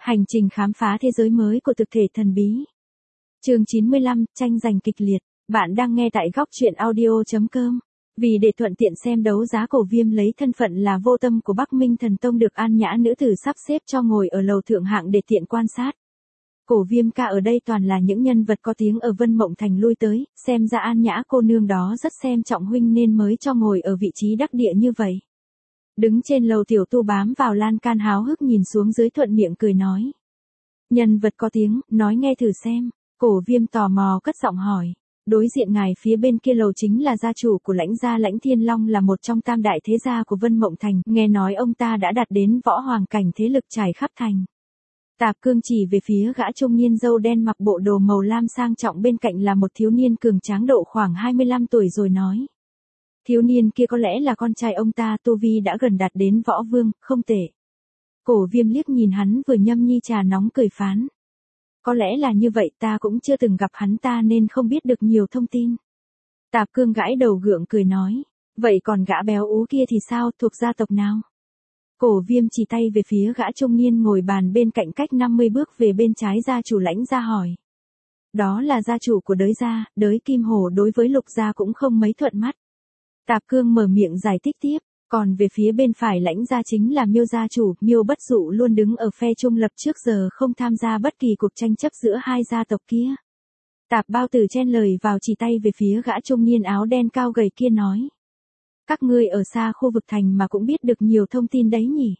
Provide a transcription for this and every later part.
Hành trình khám phá thế giới mới của thực thể thần bí. Chương 95, tranh giành kịch liệt. Bạn đang nghe tại góc truyện audio.com. Vì để thuận tiện xem đấu giá, Cổ Viêm lấy thân phận là Vô Tâm của Bắc Minh Thần Tông được An Nhã nữ tử sắp xếp cho ngồi ở lầu thượng hạng để tiện quan sát. Cổ Viêm ca ở đây toàn là những nhân vật có tiếng ở Vân Mộng Thành lui tới, xem ra An Nhã cô nương đó rất xem trọng huynh nên mới cho ngồi ở vị trí đắc địa như vậy. Đứng trên lầu Tiểu Tu bám vào lan can háo hức nhìn xuống dưới, thuận miệng cười nói. Nhân vật có tiếng, nói nghe thử xem. Cổ Viêm tò mò cất giọng hỏi. Đối diện ngài phía bên kia lầu chính là gia chủ của Lãnh gia Lãnh Thiên Long, là một trong tam đại thế gia của Vân Mộng Thành, nghe nói ông ta đã đạt đến võ hoàng cảnh, thế lực trải khắp thành. Tạp Cương chỉ về phía gã trung niên râu đen mặc bộ đồ màu lam sang trọng bên cạnh là một thiếu niên cường tráng độ khoảng 25 tuổi rồi nói. Thiếu niên kia có lẽ là con trai ông ta, tu vi đã gần đạt đến võ vương, không tệ. Cổ Viêm liếc nhìn hắn vừa nhâm nhi trà nóng cười phán. Có lẽ là như vậy, ta cũng chưa từng gặp hắn ta nên không biết được nhiều thông tin. Tạp Cương gãi đầu gượng cười nói. Vậy còn gã béo ú kia thì sao, thuộc gia tộc nào? Cổ Viêm chỉ tay về phía gã trung niên ngồi bàn bên cạnh cách 50 bước về bên trái gia chủ Lãnh gia hỏi. Đó là gia chủ của Đới gia, Đới Kim Hổ đối với Lục gia cũng không mấy thuận mắt. Tạp Cương mở miệng giải thích tiếp, còn về phía bên phải Lãnh gia chính là Miêu gia chủ, Miêu Bất Dụ luôn đứng ở phe trung lập trước giờ không tham gia bất kỳ cuộc tranh chấp giữa hai gia tộc kia. Tạp Bao Tử chen lời vào chỉ tay về phía gã trung niên áo đen cao gầy kia nói. Các ngươi ở xa khu vực thành mà cũng biết được nhiều thông tin đấy nhỉ.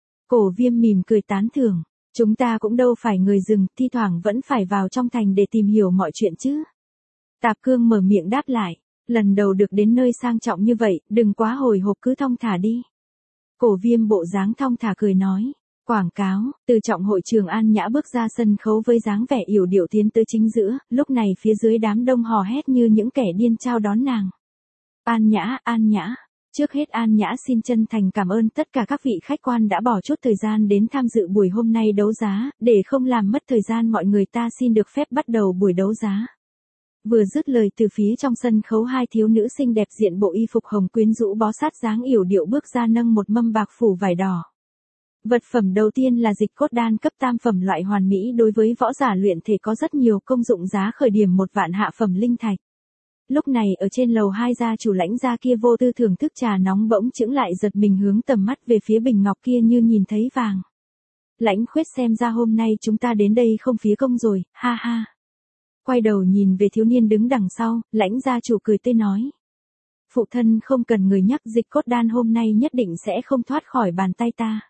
Cổ Viêm mỉm cười tán thưởng, chúng ta cũng đâu phải người rừng, thi thoảng vẫn phải vào trong thành để tìm hiểu mọi chuyện chứ. Tạp Cương mở miệng đáp lại. Lần đầu được đến nơi sang trọng như vậy, đừng quá hồi hộp, cứ thong thả đi. Cổ Viêm bộ dáng thong thả cười nói. Quảng cáo, từ trọng hội trường An Nhã bước ra sân khấu với dáng vẻ yểu điệu tiến tới chính giữa, lúc này phía dưới đám đông hò hét như những kẻ điên chào đón nàng. An Nhã, An Nhã. Trước hết An Nhã xin chân thành cảm ơn tất cả các vị khách quan đã bỏ chút thời gian đến tham dự buổi hôm nay đấu giá, để không làm mất thời gian mọi người, ta xin được phép bắt đầu buổi đấu giá. Vừa dứt lời, từ phía trong sân khấu hai thiếu nữ xinh đẹp diện bộ y phục hồng quyến rũ bó sát dáng yểu điệu bước ra nâng một mâm bạc phủ vải đỏ. Vật phẩm đầu tiên là dịch cốt đan cấp tam phẩm loại hoàn mỹ, đối với võ giả luyện thể có rất nhiều công dụng, giá khởi điểm 1 vạn hạ phẩm linh thạch. Lúc này ở trên lầu hai gia chủ Lãnh gia kia vô tư thưởng thức trà nóng bỗng chững lại giật mình hướng tầm mắt về phía bình ngọc kia như nhìn thấy vàng. Lãnh Khuyết, xem ra hôm nay chúng ta đến đây không phí công rồi, ha ha. Quay đầu nhìn về thiếu niên đứng đằng sau, Lãnh gia chủ cười tươi nói. Phụ thân không cần người nhắc, dịch cốt đan hôm nay nhất định sẽ không thoát khỏi bàn tay ta.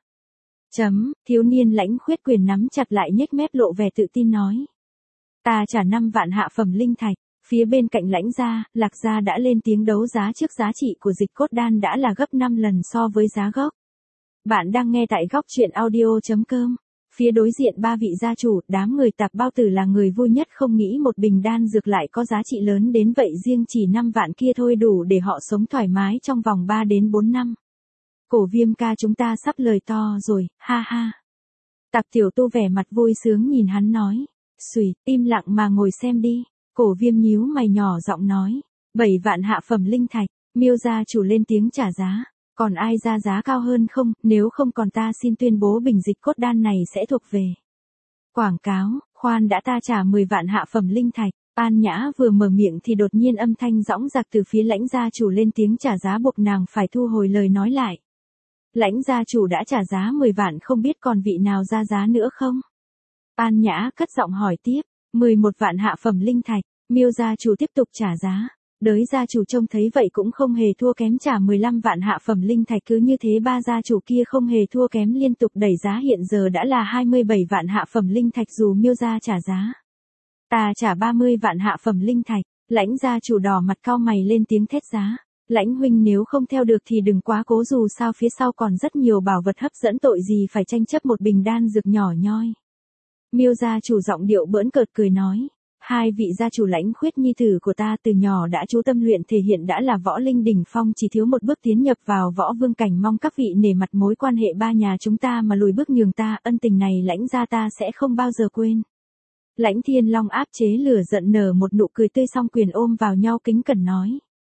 Thiếu niên Lãnh Khuyết quyền nắm chặt lại nhếch mép lộ vẻ tự tin nói. Ta trả 5 vạn hạ phẩm linh thạch. Phía bên cạnh Lãnh gia, Lạc gia đã lên tiếng đấu giá trước, giá trị của dịch cốt đan đã là gấp 5 lần so với giá gốc. Bạn đang nghe tại góc truyện audio.com. Phía đối diện ba vị gia chủ, đám người Tạp Bao Tử là người vui nhất, không nghĩ một bình đan dược lại có giá trị lớn đến vậy, riêng chỉ 5 vạn kia thôi đủ để họ sống thoải mái trong vòng 3 đến 4 năm. Cổ Viêm ca, chúng ta sắp lời to rồi, ha ha. Tạp Tiểu Tu vẻ mặt vui sướng nhìn hắn nói. Xùi, im lặng mà ngồi xem đi. Cổ Viêm nhíu mày nhỏ giọng nói. 7 vạn hạ phẩm linh thạch. Miêu gia chủ lên tiếng trả giá. Còn ai ra giá cao hơn không, nếu không còn ta xin tuyên bố bình dịch cốt đan này sẽ thuộc về. Quảng cáo, khoan đã, ta trả 10 vạn hạ phẩm linh thạch. An Nhã vừa mở miệng thì đột nhiên âm thanh dõng dạc từ phía Lãnh gia chủ lên tiếng trả giá, buộc nàng phải thu hồi lời nói lại. Lãnh gia chủ đã trả giá 10 vạn, không biết còn vị nào ra giá nữa không? An Nhã cất giọng hỏi tiếp. 11 vạn hạ phẩm linh thạch. Miêu gia chủ tiếp tục trả giá. Đới gia chủ trông thấy vậy cũng không hề thua kém, trả 15 vạn hạ phẩm linh thạch. Cứ như thế ba gia chủ kia không hề thua kém, liên tục đẩy giá, hiện giờ đã là 27 vạn hạ phẩm linh thạch dù Miêu gia trả giá. Ta trả 30 vạn hạ phẩm linh thạch. Lãnh gia chủ đỏ mặt cau mày lên tiếng thét giá. Lãnh huynh, nếu không theo được thì đừng quá cố, dù sao phía sau còn rất nhiều bảo vật hấp dẫn, tội gì phải tranh chấp một bình đan dược nhỏ nhoi. Miêu gia chủ giọng điệu bỡn cợt cười nói. Hai vị gia chủ Lãnh Khuyết nhi tử của ta từ nhỏ đã chú tâm luyện thể, hiện đã là võ linh đỉnh phong, chỉ thiếu một bước tiến nhập vào võ vương cảnh, mong các vị nể mặt mối quan hệ ba nhà chúng ta mà lùi bước nhường ta, ân tình này Lãnh gia ta sẽ không bao giờ quên. Lãnh Thiên Long áp chế lửa giận nở một nụ cười tươi, song quyền ôm vào nhau kính cẩn nói.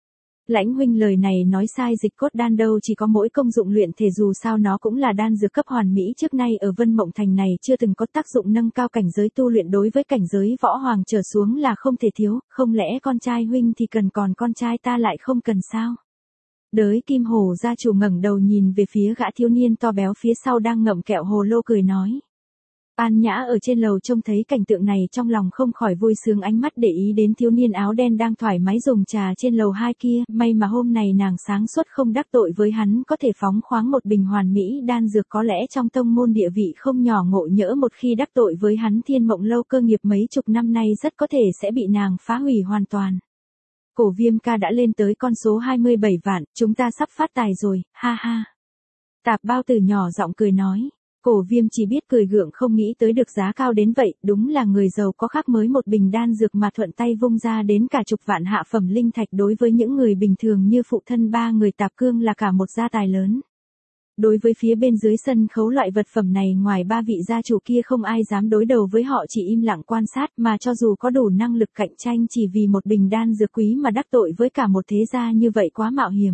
Lãnh huynh lời này nói sai, dịch cốt đan đâu chỉ có mỗi công dụng luyện thể, dù sao nó cũng là đan dược cấp hoàn mỹ, trước nay ở Vân Mộng Thành này chưa từng có tác dụng nâng cao cảnh giới tu luyện, đối với cảnh giới võ hoàng trở xuống là không thể thiếu, không lẽ con trai huynh thì cần còn con trai ta lại không cần sao? Đới Kim Hồ gia chủ ngẩng đầu nhìn về phía gã thiếu niên to béo phía sau đang ngậm kẹo hồ lô cười nói. An Nhã ở trên lầu trông thấy cảnh tượng này trong lòng không khỏi vui sướng, ánh mắt để ý đến thiếu niên áo đen đang thoải mái dùng trà trên lầu 2 kia, may mà hôm này nàng sáng suốt không đắc tội với hắn, có thể phóng khoáng một bình hoàn mỹ đan dược, có lẽ trong tông môn địa vị không nhỏ, ngộ nhỡ một khi đắc tội với hắn, Thiên Mộng lâu cơ nghiệp mấy chục năm nay rất có thể sẽ bị nàng phá hủy hoàn toàn. Cổ Viêm ca đã lên tới con số 27 vạn, chúng ta sắp phát tài rồi, ha ha. Tạp Bao Tử nhỏ giọng cười nói. Cổ Viêm chỉ biết cười gượng, không nghĩ tới được giá cao đến vậy, đúng là người giàu có khác, mới một bình đan dược mà thuận tay vung ra đến cả chục vạn hạ phẩm linh thạch, đối với những người bình thường như phụ thân ba người Tạp Cương là cả một gia tài lớn. Đối với phía bên dưới sân khấu loại vật phẩm này, ngoài ba vị gia chủ kia không ai dám đối đầu với họ, chỉ im lặng quan sát, mà cho dù có đủ năng lực cạnh tranh chỉ vì một bình đan dược quý mà đắc tội với cả một thế gia như vậy quá mạo hiểm.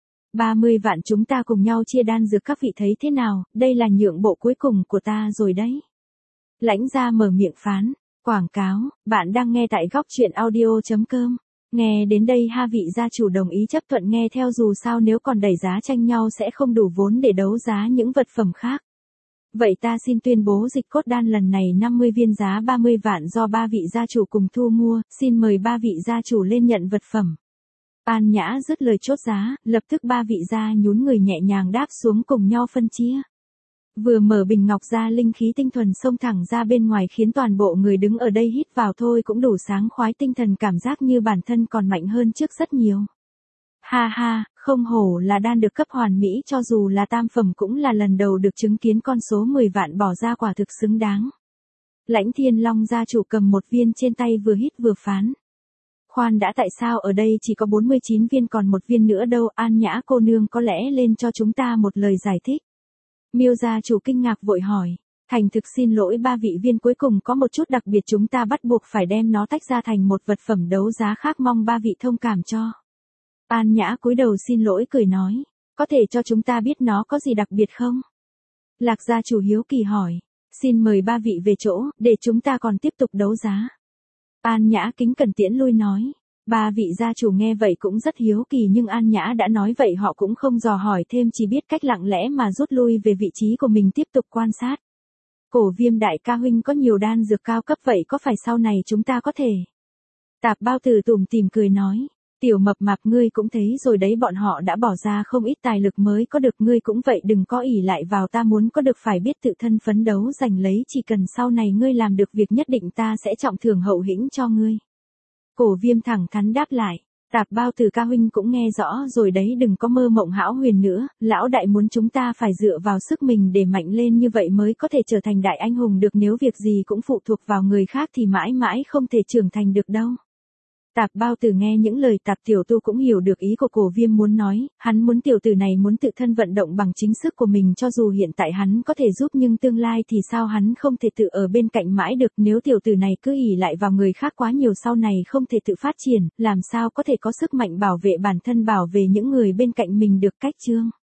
30 vạn chúng ta cùng nhau chia đan dược, các vị thấy thế nào, đây là nhượng bộ cuối cùng của ta rồi đấy. Lãnh gia mở miệng phán. Quảng cáo, bạn đang nghe tại góc truyện audio.com. Nghe đến đây ha, vị gia chủ đồng ý chấp thuận nghe theo, dù sao nếu còn đẩy giá tranh nhau sẽ không đủ vốn để đấu giá những vật phẩm khác. Vậy ta xin tuyên bố dịch cốt đan lần này 50 viên giá 30 vạn do ba vị gia chủ cùng thu mua, xin mời ba vị gia chủ lên nhận vật phẩm. An Nhã dứt lời chốt giá, lập tức ba vị gia nhún người nhẹ nhàng đáp xuống cùng nhau phân chia. Vừa mở bình ngọc ra, linh khí tinh thuần xông thẳng ra bên ngoài, khiến toàn bộ người đứng ở đây hít vào thôi cũng đủ sáng khoái tinh thần, cảm giác như bản thân còn mạnh hơn trước rất nhiều. Ha ha, không hổ là đan được cấp hoàn mỹ, cho dù là tam phẩm cũng là lần đầu được chứng kiến con số 10 vạn bỏ ra, quả thực xứng đáng. Lãnh Thiên Long gia chủ cầm một viên trên tay vừa hít vừa phán. Khoan đã, tại sao ở đây chỉ có 49 viên, còn một viên nữa đâu? An Nhã cô nương có lẽ lên cho chúng ta một lời giải thích. Miêu gia chủ kinh ngạc vội hỏi. Thành thực xin lỗi, ba vị viên cuối cùng có một chút đặc biệt, chúng ta bắt buộc phải đem nó tách ra thành một vật phẩm đấu giá khác, mong ba vị thông cảm cho. An Nhã cúi đầu xin lỗi cười nói. Có thể cho chúng ta biết nó có gì đặc biệt không? Lạc gia chủ hiếu kỳ hỏi. Xin mời ba vị về chỗ, để chúng ta còn tiếp tục đấu giá. An Nhã kính cẩn tiễn lui nói. Ba vị gia chủ nghe vậy cũng rất hiếu kỳ, nhưng An Nhã đã nói vậy họ cũng không dò hỏi thêm, chỉ biết cách lặng lẽ mà rút lui về vị trí của mình tiếp tục quan sát. Cổ Viêm đại ca huynh có nhiều đan dược cao cấp vậy, có phải sau này chúng ta có thể? Tạp Bao Tử tủm tỉm cười nói. Tiểu Mập Mạp, ngươi cũng thấy rồi đấy, bọn họ đã bỏ ra không ít tài lực mới có được, ngươi cũng vậy, đừng có ỷ lại vào ta, muốn có được phải biết tự thân phấn đấu giành lấy, chỉ cần sau này ngươi làm được việc nhất định ta sẽ trọng thưởng hậu hĩnh cho ngươi. Cổ Viêm thẳng thắn đáp lại. Tạp Bao Tử ca huynh cũng nghe rõ rồi đấy, đừng có mơ mộng hão huyền nữa, lão đại muốn chúng ta phải dựa vào sức mình để mạnh lên, như vậy mới có thể trở thành đại anh hùng được, nếu việc gì cũng phụ thuộc vào người khác thì mãi mãi không thể trưởng thành được đâu. Tạp Bao Tử nghe những lời Tạp tiểu tu cũng hiểu được ý của Cổ Viêm muốn nói, hắn muốn tiểu tử này muốn tự thân vận động bằng chính sức của mình, cho dù hiện tại hắn có thể giúp nhưng tương lai thì sao hắn không thể tự ở bên cạnh mãi được, nếu tiểu tử này cứ ỷ lại vào người khác quá nhiều sau này không thể tự phát triển, làm sao có thể có sức mạnh bảo vệ bản thân, bảo vệ những người bên cạnh mình được. Cách chương